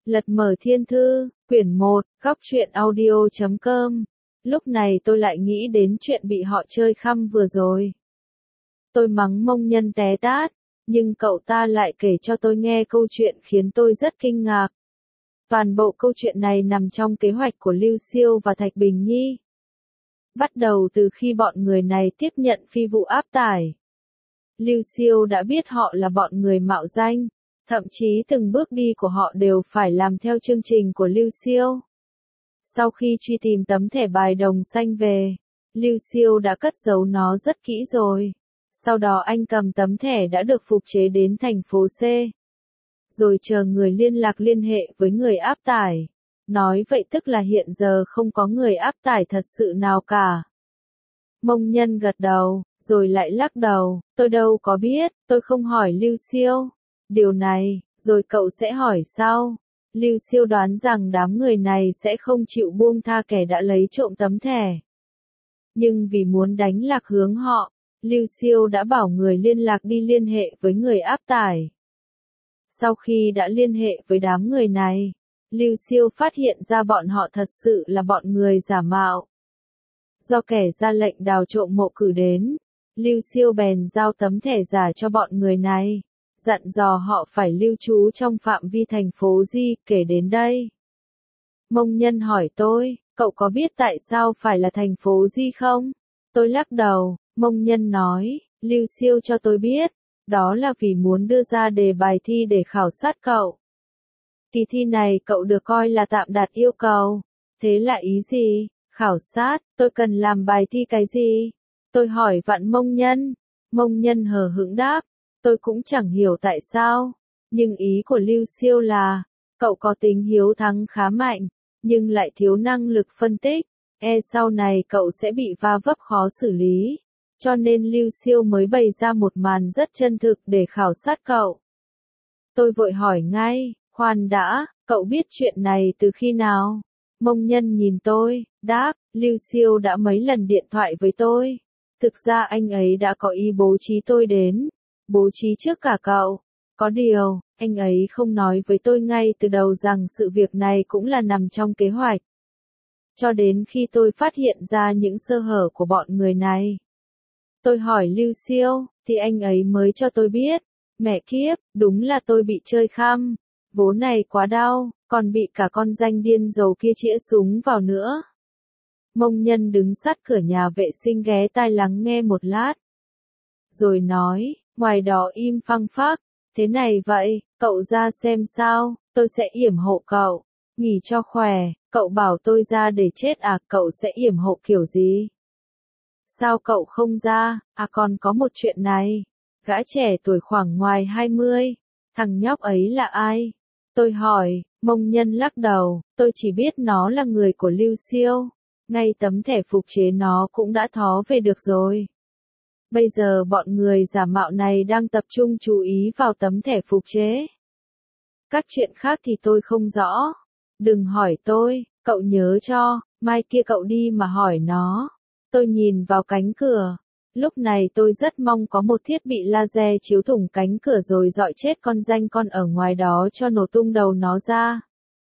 Lật mở thiên thư, quyển 1, góc truyện audio.com. Lúc này tôi lại nghĩ đến chuyện bị họ chơi khăm vừa rồi. Tôi mắng Mông Nhân té tát, nhưng cậu ta lại kể cho tôi nghe câu chuyện khiến tôi rất kinh ngạc. Toàn bộ câu chuyện này nằm trong kế hoạch của Lưu Siêu và Thạch Bình Nhi. Bắt đầu từ khi bọn người này tiếp nhận phi vụ áp tải. Lưu Siêu đã biết họ là bọn người mạo danh, thậm chí từng bước đi của họ đều phải làm theo chương trình của Lưu Siêu. Sau khi truy tìm tấm thẻ bài đồng xanh về, Lưu Siêu đã cất giấu nó rất kỹ rồi. Sau đó anh cầm tấm thẻ đã được phục chế đến thành phố C. Rồi chờ người liên lạc liên hệ với người áp tải. Nói vậy tức là hiện giờ không có người áp tải thật sự nào cả. Mông Nhân gật đầu, rồi lại lắc đầu, tôi đâu có biết, tôi không hỏi Lưu Siêu. Điều này, rồi cậu sẽ hỏi sao? Lưu Siêu đoán rằng đám người này sẽ không chịu buông tha kẻ đã lấy trộm tấm thẻ. Nhưng vì muốn đánh lạc hướng họ, Lưu Siêu đã bảo người liên lạc đi liên hệ với người áp tải. Sau khi đã liên hệ với đám người này, Lưu Siêu phát hiện ra bọn họ thật sự là bọn người giả mạo. Do kẻ ra lệnh đào trộm mộ cử đến, Lưu Siêu bèn giao tấm thẻ giả cho bọn người này, dặn dò họ phải lưu trú trong phạm vi thành phố Di kể đến đây. Mông Nhân hỏi tôi, cậu có biết tại sao phải là thành phố Di không? Tôi lắc đầu, Mông Nhân nói, Lưu Siêu cho tôi biết, đó là vì muốn đưa ra đề bài thi để khảo sát cậu. Kỳ thi này cậu được coi là tạm đạt yêu cầu. Thế là ý gì? Khảo sát, tôi cần làm bài thi cái gì? Tôi hỏi vặn Mông Nhân. Mông Nhân hờ hững đáp, tôi cũng chẳng hiểu tại sao. Nhưng ý của Lưu Siêu là, cậu có tính hiếu thắng khá mạnh, nhưng lại thiếu năng lực phân tích. Sau này cậu sẽ bị va vấp khó xử lý. Cho nên Lưu Siêu mới bày ra một màn rất chân thực để khảo sát cậu. Tôi vội hỏi ngay, khoan đã, cậu biết chuyện này từ khi nào? Mông Nhân nhìn tôi, đáp, Lưu Siêu đã mấy lần điện thoại với tôi. Thực ra anh ấy đã có ý bố trí tôi đến, bố trí trước cả cậu. Có điều, anh ấy không nói với tôi ngay từ đầu rằng sự việc này cũng là nằm trong kế hoạch. Cho đến khi tôi phát hiện ra những sơ hở của bọn người này. Tôi hỏi Lưu Siêu, thì anh ấy mới cho tôi biết. Mẹ kiếp, đúng là tôi bị chơi khăm. Vố này quá đau, còn bị cả con danh điên dầu kia chĩa súng vào nữa. Mông Nhân đứng sát cửa nhà vệ sinh ghé tai lắng nghe một lát. Rồi nói, ngoài đó im phăng phắc, thế này vậy, cậu ra xem sao, tôi sẽ yểm hộ cậu. Nghỉ cho khỏe, cậu bảo tôi ra để chết à, cậu sẽ yểm hộ kiểu gì? Sao cậu không ra, còn có một chuyện này. Gã trẻ tuổi khoảng ngoài 20, thằng nhóc ấy là ai? Tôi hỏi, Mông Nhân lắc đầu, tôi chỉ biết nó là người của Lưu Siêu. Ngay tấm thẻ phục chế nó cũng đã thó về được rồi. Bây giờ bọn người giả mạo này đang tập trung chú ý vào tấm thẻ phục chế. Các chuyện khác thì tôi không rõ. Đừng hỏi tôi, cậu nhớ cho, mai kia cậu đi mà hỏi nó. Tôi nhìn vào cánh cửa. Lúc này tôi rất mong có một thiết bị laser chiếu thủng cánh cửa rồi dọi chết con danh con ở ngoài đó cho nổ tung đầu nó ra.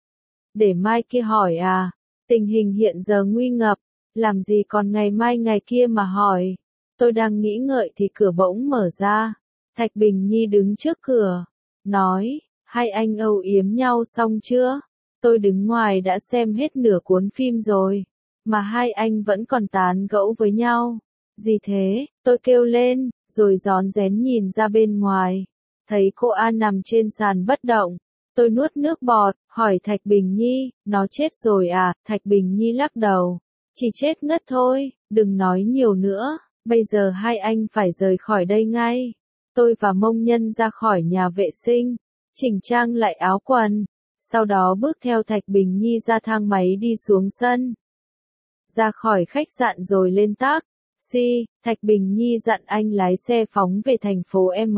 Để mai kia hỏi à, tình hình hiện giờ nguy ngập, làm gì còn ngày mai ngày kia mà hỏi. Tôi đang nghĩ ngợi thì cửa bỗng mở ra. Thạch Bình Nhi đứng trước cửa, nói, hai anh âu yếm nhau xong chưa? Tôi đứng ngoài đã xem hết nửa cuốn phim rồi, mà hai anh vẫn còn tán gẫu với nhau. Gì thế? Tôi kêu lên, rồi rón rén nhìn ra bên ngoài. Thấy cô An nằm trên sàn bất động. Tôi nuốt nước bọt, hỏi Thạch Bình Nhi, nó chết rồi à? Thạch Bình Nhi lắc đầu. Chỉ chết ngất thôi, đừng nói nhiều nữa, bây giờ hai anh phải rời khỏi đây ngay. Tôi và Mông Nhân ra khỏi nhà vệ sinh, chỉnh trang lại áo quần. Sau đó bước theo Thạch Bình Nhi ra thang máy đi xuống sân. Ra khỏi khách sạn rồi lên taxi, Thạch Bình Nhi dặn anh lái xe phóng về thành phố M.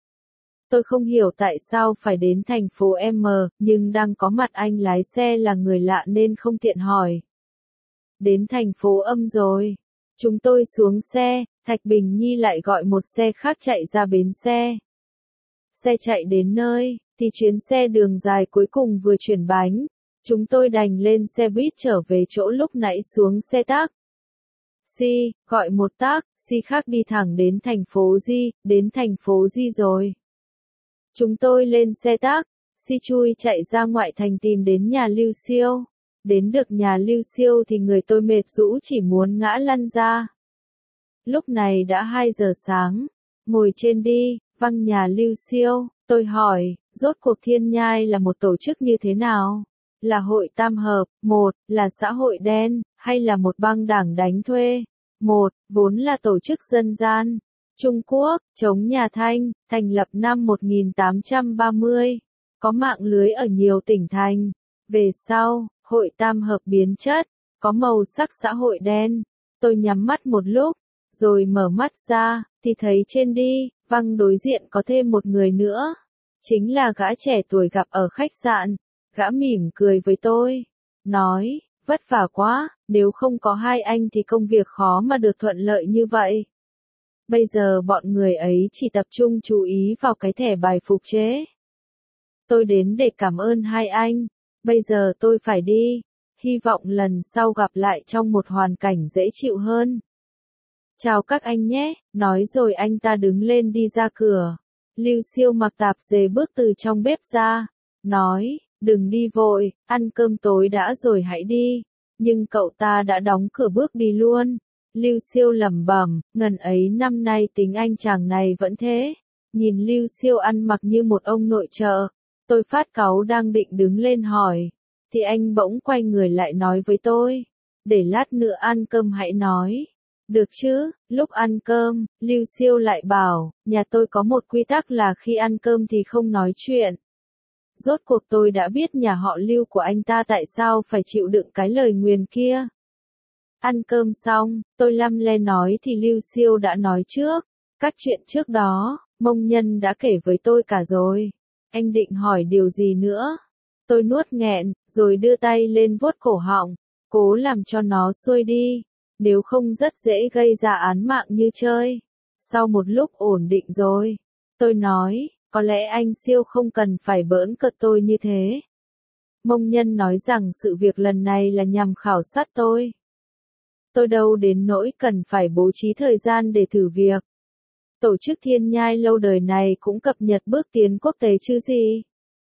Tôi không hiểu tại sao phải đến thành phố M, nhưng đang có mặt anh lái xe là người lạ nên không tiện hỏi. Đến thành phố Âm rồi. Chúng tôi xuống xe, Thạch Bình Nhi lại gọi một xe khác chạy ra bến xe. Xe chạy đến nơi, thì chuyến xe đường dài cuối cùng vừa chuyển bánh. Chúng tôi đành lên xe buýt trở về chỗ lúc nãy xuống xe taxi, gọi một taxi khác đi thẳng đến thành phố Di, đến thành phố Di rồi. Chúng tôi lên xe taxi chui chạy ra ngoại thành tìm đến nhà Lưu Siêu. Đến được nhà Lưu Siêu thì người tôi mệt rũ chỉ muốn ngã lăn ra. Lúc này đã 2 giờ sáng, ngồi trên đi, văng nhà Lưu Siêu, tôi hỏi, rốt cuộc Thiên Nhai là một tổ chức như thế nào? Là hội tam hợp, một, là xã hội đen, hay là một băng đảng đánh thuê? Một, vốn là tổ chức dân gian. Trung Quốc, chống nhà Thanh, thành lập năm 1830. Có mạng lưới ở nhiều tỉnh thành. Về sau, hội tam hợp biến chất, có màu sắc xã hội đen. Tôi nhắm mắt một lúc, rồi mở mắt ra, thì thấy trên đi, văng đối diện có thêm một người nữa. Chính là gã trẻ tuổi gặp ở khách sạn. Gã mỉm cười với tôi, nói, vất vả quá, nếu không có hai anh thì công việc khó mà được thuận lợi như vậy. Bây giờ bọn người ấy chỉ tập trung chú ý vào cái thẻ bài phục chế. Tôi đến để cảm ơn hai anh, bây giờ tôi phải đi, hy vọng lần sau gặp lại trong một hoàn cảnh dễ chịu hơn. Chào các anh nhé, nói rồi anh ta đứng lên đi ra cửa. Lưu Siêu mặc tạp dề bước từ trong bếp ra, nói, đừng đi vội, ăn cơm tối đã rồi hãy đi. Nhưng cậu ta đã đóng cửa bước đi luôn. Lưu Siêu lẩm bẩm, ngần ấy năm nay tính anh chàng này vẫn thế. Nhìn Lưu Siêu ăn mặc như một ông nội trợ. Tôi phát cáu đang định đứng lên hỏi. Thì anh bỗng quay người lại nói với tôi. Để lát nữa ăn cơm hãy nói. Được chứ, lúc ăn cơm, Lưu Siêu lại bảo, nhà tôi có một quy tắc là khi ăn cơm thì không nói chuyện. Rốt cuộc tôi đã biết nhà họ Lưu của anh ta tại sao phải chịu đựng cái lời nguyền kia. Ăn cơm xong, tôi lăm le nói thì Lưu Siêu đã nói trước. Các chuyện trước đó, Mông Nhân đã kể với tôi cả rồi. Anh định hỏi điều gì nữa? Tôi nuốt nghẹn, rồi đưa tay lên vuốt cổ họng, cố làm cho nó xuôi đi. Nếu không rất dễ gây ra án mạng như chơi. Sau một lúc ổn định rồi, tôi nói, có lẽ anh Siêu không cần phải bỡn cợt tôi như thế. Mông Nhân nói rằng sự việc lần này là nhằm khảo sát tôi. Tôi đâu đến nỗi cần phải bố trí thời gian để thử việc. Tổ chức Thiên Nhai lâu đời này cũng cập nhật bước tiến quốc tế chứ gì.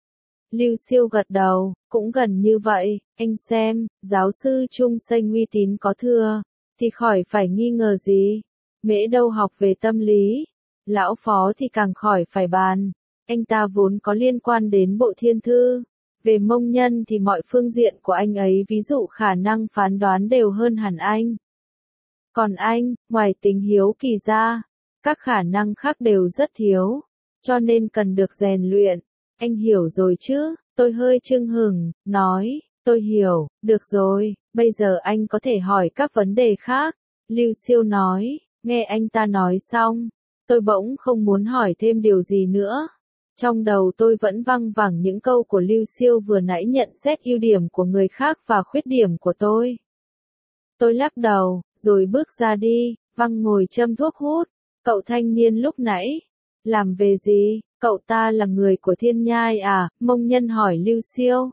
Lưu Siêu gật đầu, cũng gần như vậy, anh xem, giáo sư Trung Sinh uy tín có thừa, thì khỏi phải nghi ngờ gì. Mễ đâu học về tâm lý, lão Phó thì càng khỏi phải bàn, anh ta vốn có liên quan đến Bộ Thiên Thư. Về Mông Nhân thì mọi phương diện của anh ấy ví dụ khả năng phán đoán đều hơn hẳn anh. Còn anh, ngoài tính hiếu kỳ ra, các khả năng khác đều rất thiếu, cho nên cần được rèn luyện. Anh hiểu rồi chứ? Tôi hơi chưng hửng, nói, tôi hiểu, được rồi, bây giờ anh có thể hỏi các vấn đề khác. Lưu Siêu nói, nghe anh ta nói xong, tôi bỗng không muốn hỏi thêm điều gì nữa. Trong đầu tôi vẫn văng vẳng những câu của Lưu Siêu vừa nãy nhận xét ưu điểm của người khác và khuyết điểm của tôi. Tôi lắc đầu, rồi bước ra đi, văng ngồi châm thuốc hút. Cậu thanh niên lúc nãy, làm về gì? Cậu ta là người của Thiên Nhai à? Mông Nhân hỏi Lưu Siêu.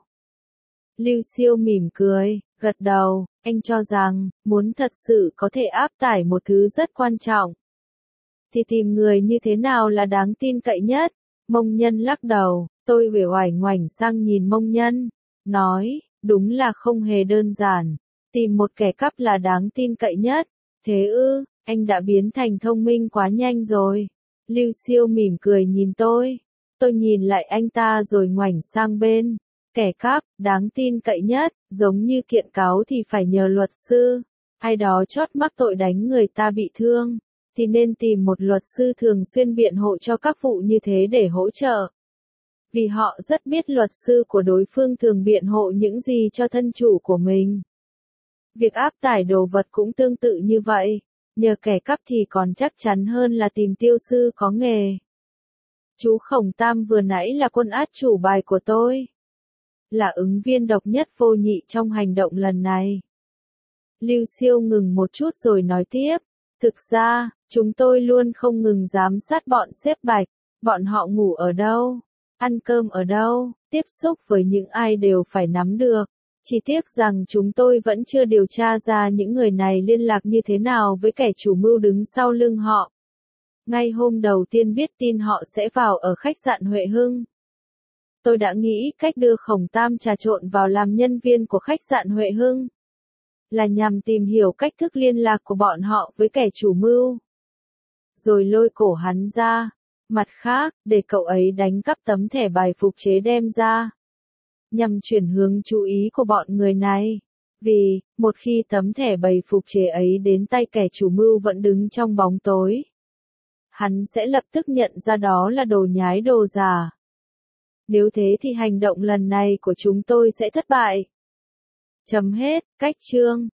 Lưu Siêu mỉm cười, gật đầu, anh cho rằng, muốn thật sự có thể áp tải một thứ rất quan trọng, thì tìm người như thế nào là đáng tin cậy nhất? Mông Nhân lắc đầu, tôi uể oải ngoảnh sang nhìn Mông Nhân, nói, đúng là không hề đơn giản, tìm một kẻ cắp là đáng tin cậy nhất. Thế ư, anh đã biến thành thông minh quá nhanh rồi. Lưu Siêu mỉm cười nhìn tôi nhìn lại anh ta rồi ngoảnh sang bên. Kẻ cắp, đáng tin cậy nhất, giống như kiện cáo thì phải nhờ luật sư. Ai đó chót mắc tội đánh người ta bị thương, thì nên tìm một luật sư thường xuyên biện hộ cho các vụ như thế để hỗ trợ. Vì họ rất biết luật sư của đối phương thường biện hộ những gì cho thân chủ của mình. Việc áp tải đồ vật cũng tương tự như vậy. Nhờ kẻ cắp thì còn chắc chắn hơn là tìm tiêu sư có nghề. Chú Khổng Tam vừa nãy là quân át chủ bài của tôi. Là ứng viên độc nhất vô nhị trong hành động lần này. Lưu Siêu ngừng một chút rồi nói tiếp. Thực ra, chúng tôi luôn không ngừng giám sát bọn xếp bạch. Bọn họ ngủ ở đâu? ăn cơm ở đâu, tiếp xúc với những ai đều phải nắm được. Chỉ tiếc rằng chúng tôi vẫn chưa điều tra ra những người này liên lạc như thế nào với kẻ chủ mưu đứng sau lưng họ. Ngay hôm đầu tiên biết tin họ sẽ vào ở khách sạn Huệ Hưng, tôi đã nghĩ cách đưa Khổng Tam trà trộn vào làm nhân viên của khách sạn Huệ Hưng, là nhằm tìm hiểu cách thức liên lạc của bọn họ với kẻ chủ mưu, rồi lôi cổ hắn ra. Mặt khác, để cậu ấy đánh cắp tấm thẻ bài phục chế đem ra, nhằm chuyển hướng chú ý của bọn người này. Vì, một khi tấm thẻ bài phục chế ấy đến tay kẻ chủ mưu vẫn đứng trong bóng tối, hắn sẽ lập tức nhận ra đó là đồ nhái đồ giả. Nếu thế thì hành động lần này của chúng tôi sẽ thất bại. Chấm hết, cách chương.